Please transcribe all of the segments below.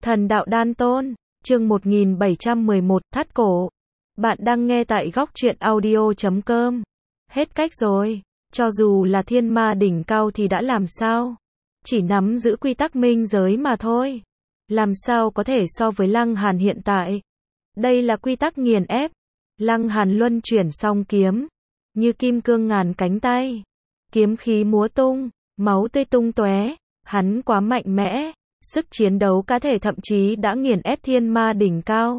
Thần đạo đan tôn, chương 1711, thắt cổ. Bạn đang nghe tại góc truyện audio.com. Hết cách rồi, cho dù là thiên ma đỉnh cao thì đã làm sao? Chỉ nắm giữ quy tắc minh giới mà thôi. Làm sao có thể so với Lăng Hàn hiện tại? Đây là quy tắc nghiền ép. Lăng Hàn luân chuyển song kiếm, như kim cương ngàn cánh tay. Kiếm khí múa tung, máu tươi tung tóe, hắn quá mạnh mẽ. Sức chiến đấu cá thể thậm chí đã nghiền ép thiên ma đỉnh cao.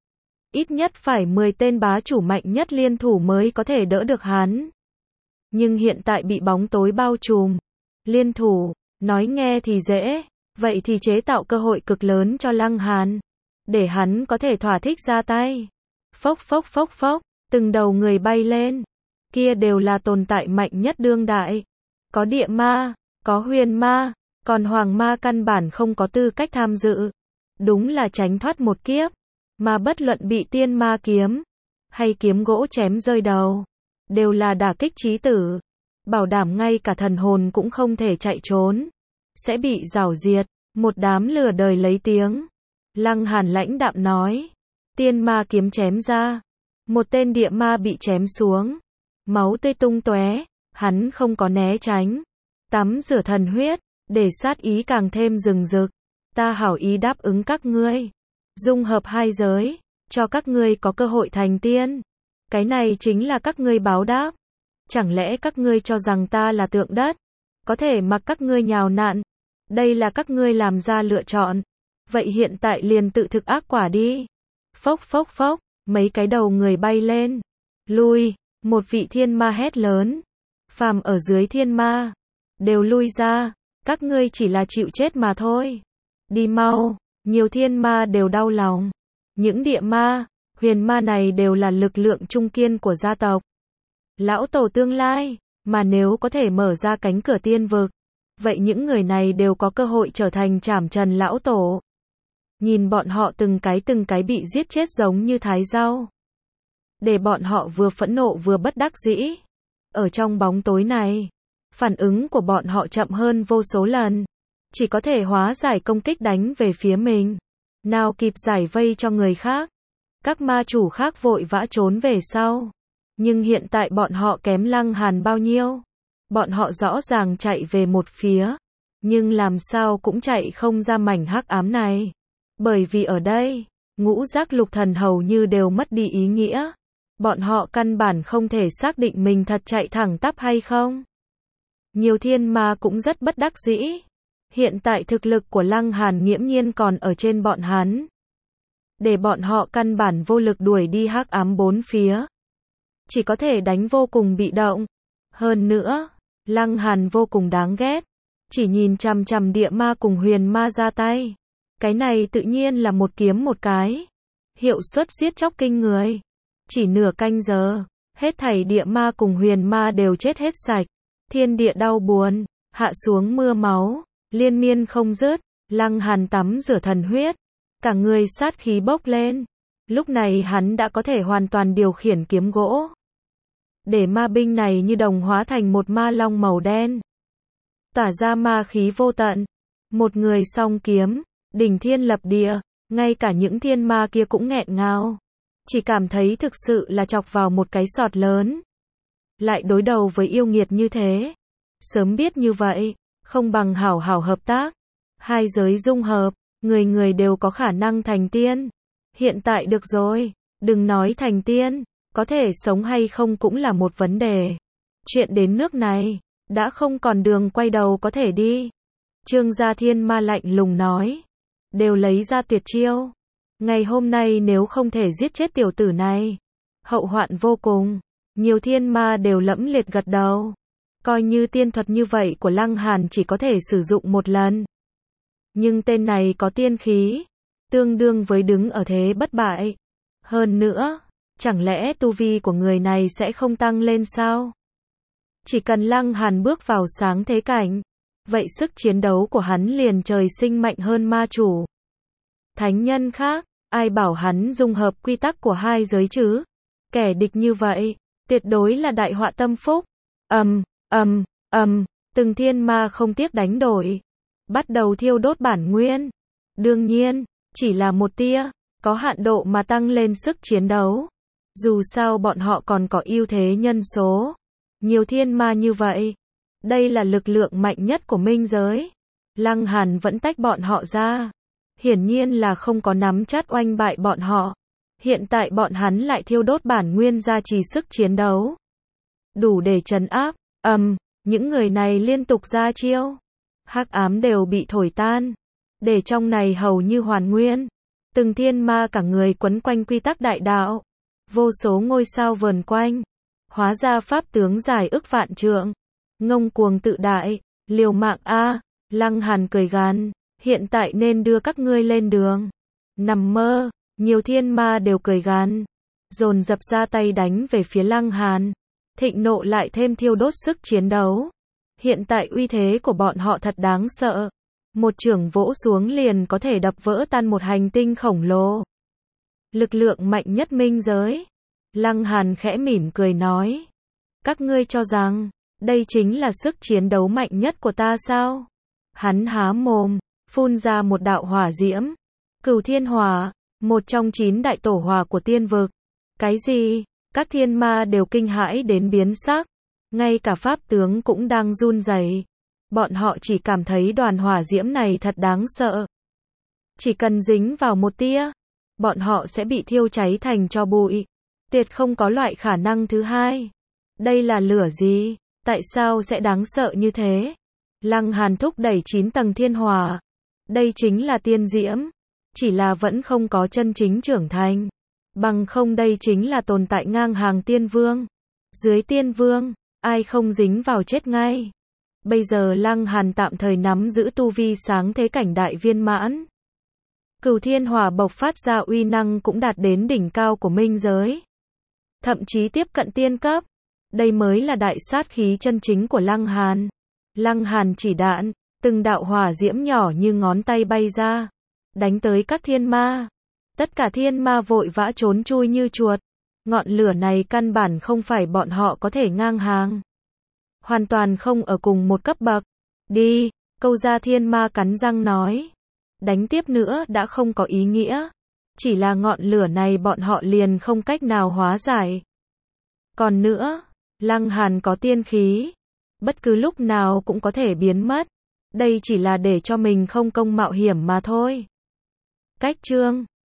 Ít nhất phải 10 tên bá chủ mạnh nhất liên thủ mới có thể đỡ được hắn. Nhưng hiện tại bị bóng tối bao trùm. Liên thủ, nói nghe thì dễ, vậy thì chế tạo cơ hội cực lớn cho Lăng Hàn. Để hắn có thể thỏa thích ra tay. Phốc phốc phốc phốc, từng đầu người bay lên. Kia đều là tồn tại mạnh nhất đương đại. Có địa ma, có huyền ma. Còn hoàng ma căn bản không có tư cách tham dự. Đúng là tránh thoát một kiếp. Mà bất luận bị tiên ma kiếm, hay kiếm gỗ chém rơi đầu, đều là đả kích chí tử. Bảo đảm ngay cả thần hồn cũng không thể chạy trốn. Sẽ bị rảo diệt. Một đám lừa đời lấy tiếng. Lăng Hàn lãnh đạm nói. Tiên ma kiếm chém ra. Một tên địa ma bị chém xuống. Máu tươi tung tóe. Hắn không có né tránh. Tắm rửa thần huyết. Để sát ý càng thêm rừng rực. Ta hảo ý đáp ứng các ngươi. Dung hợp hai giới. Cho các ngươi có cơ hội thành tiên. Cái này chính là các ngươi báo đáp. Chẳng lẽ các ngươi cho rằng ta là tượng đất? Có thể mặc các ngươi nhào nặn. Đây là các ngươi làm ra lựa chọn. Vậy hiện tại liền tự thực ác quả đi. Phốc phốc phốc. Mấy cái đầu người bay lên. Lui. Một vị thiên ma hét lớn. Phàm ở dưới thiên ma. Đều lui ra. Các ngươi chỉ là chịu chết mà thôi. Đi mau. Nhiều thiên ma đều đau lòng. Những địa ma, huyền ma này đều là lực lượng trung kiên của gia tộc. Lão tổ tương lai. Mà nếu có thể mở ra cánh cửa tiên vực, vậy những người này đều có cơ hội trở thành trảm trần lão tổ. Nhìn bọn họ từng cái bị giết chết giống như thái rau. Để bọn họ vừa phẫn nộ vừa bất đắc dĩ. Ở trong bóng tối này, phản ứng của bọn họ chậm hơn vô số lần. Chỉ có thể hóa giải công kích đánh về phía mình. Nào kịp giải vây cho người khác. Các ma chủ khác vội vã trốn về sau. Nhưng hiện tại bọn họ kém Lăng Hàn bao nhiêu? Bọn họ rõ ràng chạy về một phía. Nhưng làm sao cũng chạy không ra mảnh hắc ám này. Bởi vì ở đây, ngũ giác lục thần hầu như đều mất đi ý nghĩa. Bọn họ căn bản không thể xác định mình thật chạy thẳng tắp hay không. Nhiều thiên ma cũng rất bất đắc dĩ. Hiện tại thực lực của Lăng Hàn nghiễm nhiên còn ở trên bọn hắn. Để bọn họ căn bản vô lực đuổi đi hắc ám bốn phía. Chỉ có thể đánh vô cùng bị động. Hơn nữa, Lăng Hàn vô cùng đáng ghét. Chỉ nhìn chằm chằm địa ma cùng huyền ma ra tay. Cái này tự nhiên là một kiếm một cái. Hiệu suất giết chóc kinh người. Chỉ nửa canh giờ, hết thảy địa ma cùng huyền ma đều chết hết sạch. Thiên địa đau buồn, hạ xuống mưa máu, liên miên không dứt. Lăng Hàn tắm rửa thần huyết, cả người sát khí bốc lên. Lúc này hắn đã có thể hoàn toàn điều khiển kiếm gỗ. Để ma binh này như đồng hóa thành một ma long màu đen. Tỏa ra ma khí vô tận. Một người song kiếm, đỉnh thiên lập địa, ngay cả những thiên ma kia cũng nghẹn ngào. Chỉ cảm thấy thực sự là chọc vào một cái sọt lớn. Lại đối đầu với yêu nghiệt như thế. Sớm biết như vậy, không bằng hảo hảo hợp tác. Hai giới dung hợp, người người đều có khả năng thành tiên. Hiện tại được rồi, đừng nói thành tiên, có thể sống hay không cũng là một vấn đề. Chuyện đến nước này, đã không còn đường quay đầu có thể đi. Trương Gia Thiên Ma lạnh lùng nói. Đều lấy ra tuyệt chiêu. Ngày hôm nay nếu không thể giết chết tiểu tử này, hậu hoạn vô cùng. Nhiều thiên ma đều lẫm liệt gật đầu. Coi như tiên thuật như vậy của Lăng Hàn chỉ có thể sử dụng một lần. Nhưng tên này có tiên khí, tương đương với đứng ở thế bất bại. Hơn nữa, chẳng lẽ tu vi của người này sẽ không tăng lên sao? Chỉ cần Lăng Hàn bước vào sáng thế cảnh, vậy sức chiến đấu của hắn liền trời sinh mạnh hơn ma chủ. Thánh nhân khác, ai bảo hắn dung hợp quy tắc của hai giới chứ? Kẻ địch như vậy, tuyệt đối là đại họa tâm phúc. Từng thiên ma không tiếc đánh đổi. Bắt đầu thiêu đốt bản nguyên. Đương nhiên, chỉ là một tia, có hạn độ mà tăng lên sức chiến đấu. Dù sao bọn họ còn có ưu thế nhân số. Nhiều thiên ma như vậy. Đây là lực lượng mạnh nhất của minh giới. Lăng Hàn vẫn tách bọn họ ra. Hiển nhiên là không có nắm chắc oanh bại bọn họ. Hiện tại bọn hắn lại thiêu đốt bản nguyên gia trì sức chiến đấu. Đủ để trấn áp. Những người này liên tục ra chiêu. Hắc ám đều bị thổi tan. Để trong này hầu như hoàn nguyên. Từng thiên ma cả người quấn quanh quy tắc đại đạo. Vô số ngôi sao vờn quanh. Hóa ra pháp tướng dài ức vạn trượng. Ngông cuồng tự đại. Liều mạng a. Lăng Hàn cười gằn. Hiện tại nên đưa các ngươi lên đường. Nằm mơ. Nhiều thiên ma đều cười gằn. Dồn dập ra tay đánh về phía Lăng Hàn. Thịnh nộ lại thêm thiêu đốt sức chiến đấu. Hiện tại uy thế của bọn họ thật đáng sợ. Một chưởng vỗ xuống liền có thể đập vỡ tan một hành tinh khổng lồ. Lực lượng mạnh nhất minh giới. Lăng Hàn khẽ mỉm cười nói. Các ngươi cho rằng, đây chính là sức chiến đấu mạnh nhất của ta sao? Hắn há mồm, phun ra một đạo hỏa diễm. Cửu thiên hỏa, một trong 9 đại tổ hỏa của tiên vực. Cái gì? Các thiên ma đều kinh hãi đến biến sắc. Ngay cả pháp tướng cũng đang run rẩy. Bọn họ chỉ cảm thấy đoàn hỏa diễm này thật đáng sợ. Chỉ cần dính vào một tia, bọn họ sẽ bị thiêu cháy thành tro bụi. Tuyệt không có loại khả năng thứ hai. Đây là lửa gì? Tại sao sẽ đáng sợ như thế? Lăng Hàn thúc đẩy 9 tầng thiên hỏa. Đây chính là tiên diễm. Chỉ là vẫn không có chân chính trưởng thành. Bằng không đây chính là tồn tại ngang hàng tiên vương. Dưới tiên vương, ai không dính vào chết ngay. Bây giờ Lăng Hàn tạm thời nắm giữ tu vi sáng thế cảnh đại viên mãn. Cửu thiên hỏa bộc phát ra uy năng cũng đạt đến đỉnh cao của minh giới. Thậm chí tiếp cận tiên cấp. Đây mới là đại sát khí chân chính của Lăng Hàn. Lăng Hàn chỉ đạn, từng đạo hỏa diễm nhỏ như ngón tay bay ra. Đánh tới các thiên ma. Tất cả thiên ma vội vã trốn chui như chuột. Ngọn lửa này căn bản không phải bọn họ có thể ngang hàng. Hoàn toàn không ở cùng một cấp bậc. Đi, câu gia thiên ma cắn răng nói. Đánh tiếp nữa đã không có ý nghĩa. Chỉ là ngọn lửa này bọn họ liền không cách nào hóa giải. Còn nữa, Lăng Hàn có tiên khí. Bất cứ lúc nào cũng có thể biến mất. Đây chỉ là để cho mình không công mạo hiểm mà thôi. Cách chương